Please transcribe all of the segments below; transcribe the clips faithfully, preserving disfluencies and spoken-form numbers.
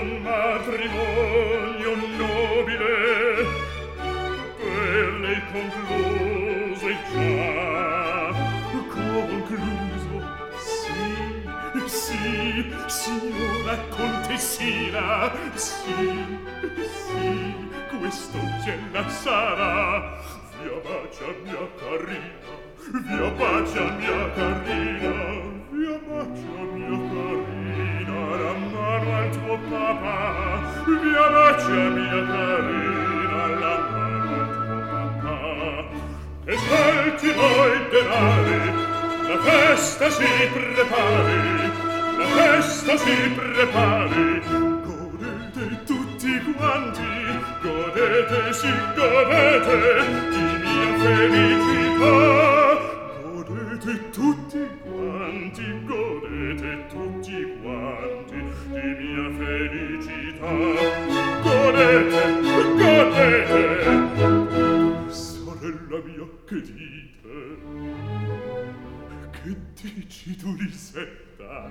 un matrimonio nobile per lei concluso e già concluso, sì, sì, signora contessina, sì, sì, quest'oggi la sarà. Via bacia mia carina, via bacia mia carina, via bacia mia carina, la mano al tuo papà. Via bacia mia carina, la mano al tuo papà. E saltino i denari, la festa si prepari, la festa si prepari. Godete tutti quanti, godete, sì, godete di mia felicità. Godete tutti quanti, godete tutti quanti di mia felicità. Godete, godete. Sorella mia, che dite? Che dici tu, Lisetta?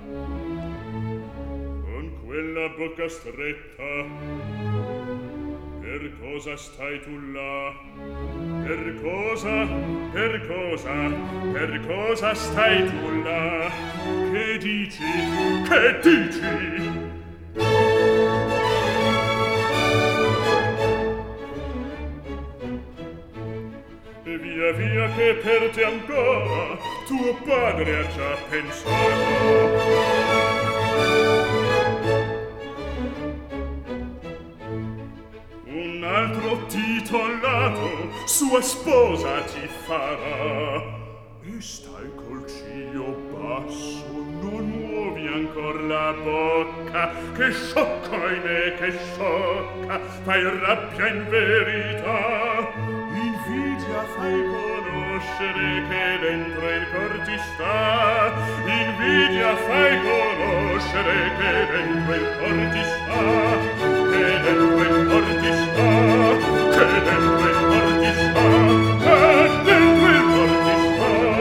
Con quella bocca stretta, per cosa stai tu là? Per cosa, per cosa, per cosa stai tu là? Che dici, che dici? E via via che per te ancora tuo padre ha già pensato. Un altro titolato sua sposa ti farà. E stai col ciglio basso, non muovi ancor la bocca, che sciocco in me, che sciocca, fai rabbia in verità. Invidia fai conoscere che dentro il cor ti sta. Invidia fai conoscere che dentro il cor ti sta. Che dentro il cor ti sta, che dentro il cor ti sta, che dentro il cor ti sta.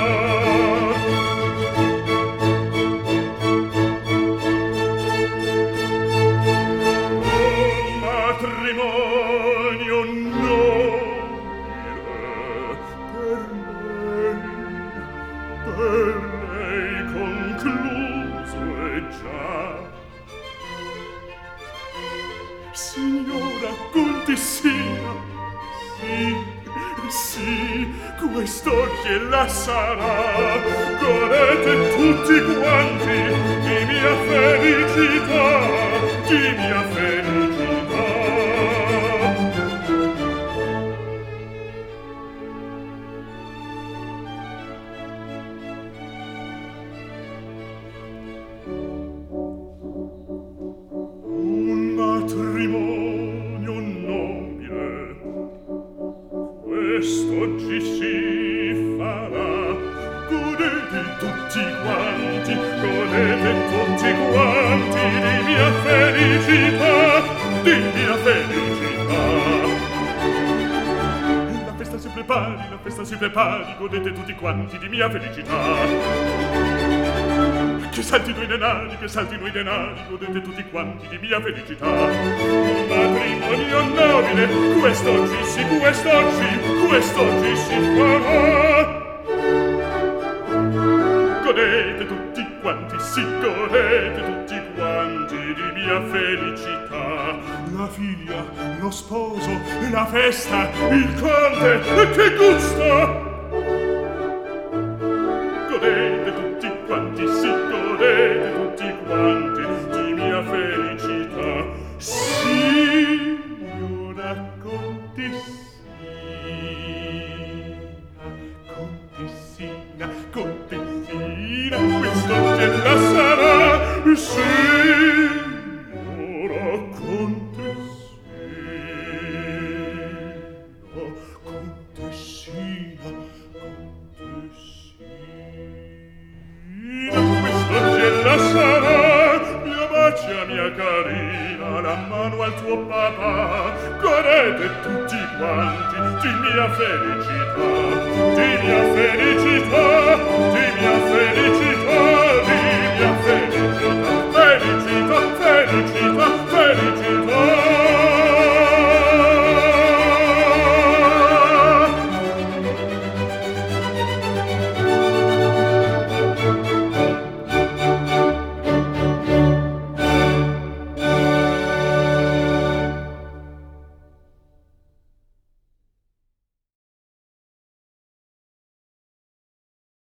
Un matrimonio nobile per lei, per lei concluso è già. Signora contessina, sì, sì, quest'oggi la sarà. Godete tutti quanti di mia felicità, di mia felicità. Un matrimonio nobile quest'oggi si farà. Godete tutti quanti, godete tutti quanti di mia felicità, di mia felicità. La festa si prepari, la festa si prepari, godete tutti quanti di mia felicità. Che saltino i denari, che saltino i denari, godete tutti quanti di mia felicità. Un matrimonio nobile, quest'oggi sì, quest'oggi, quest'oggi si farà. Godete tutti quanti, sì, godete tutti quanti di mia felicità. La figlia, lo sposo, la festa, il conte, che gusto! Godete tutti quanti, sì, godete tutti quanti di mia felicità. Signora contessina, contessina, contessina, quest'oggi la sarà. Signora contessina, contessina, contessina, quest'oggi la sarà. Mia bacia mia carina, la mano al tuo papà. Godete tutti quanti di mia felicità, di mia felicità, di mia felicità.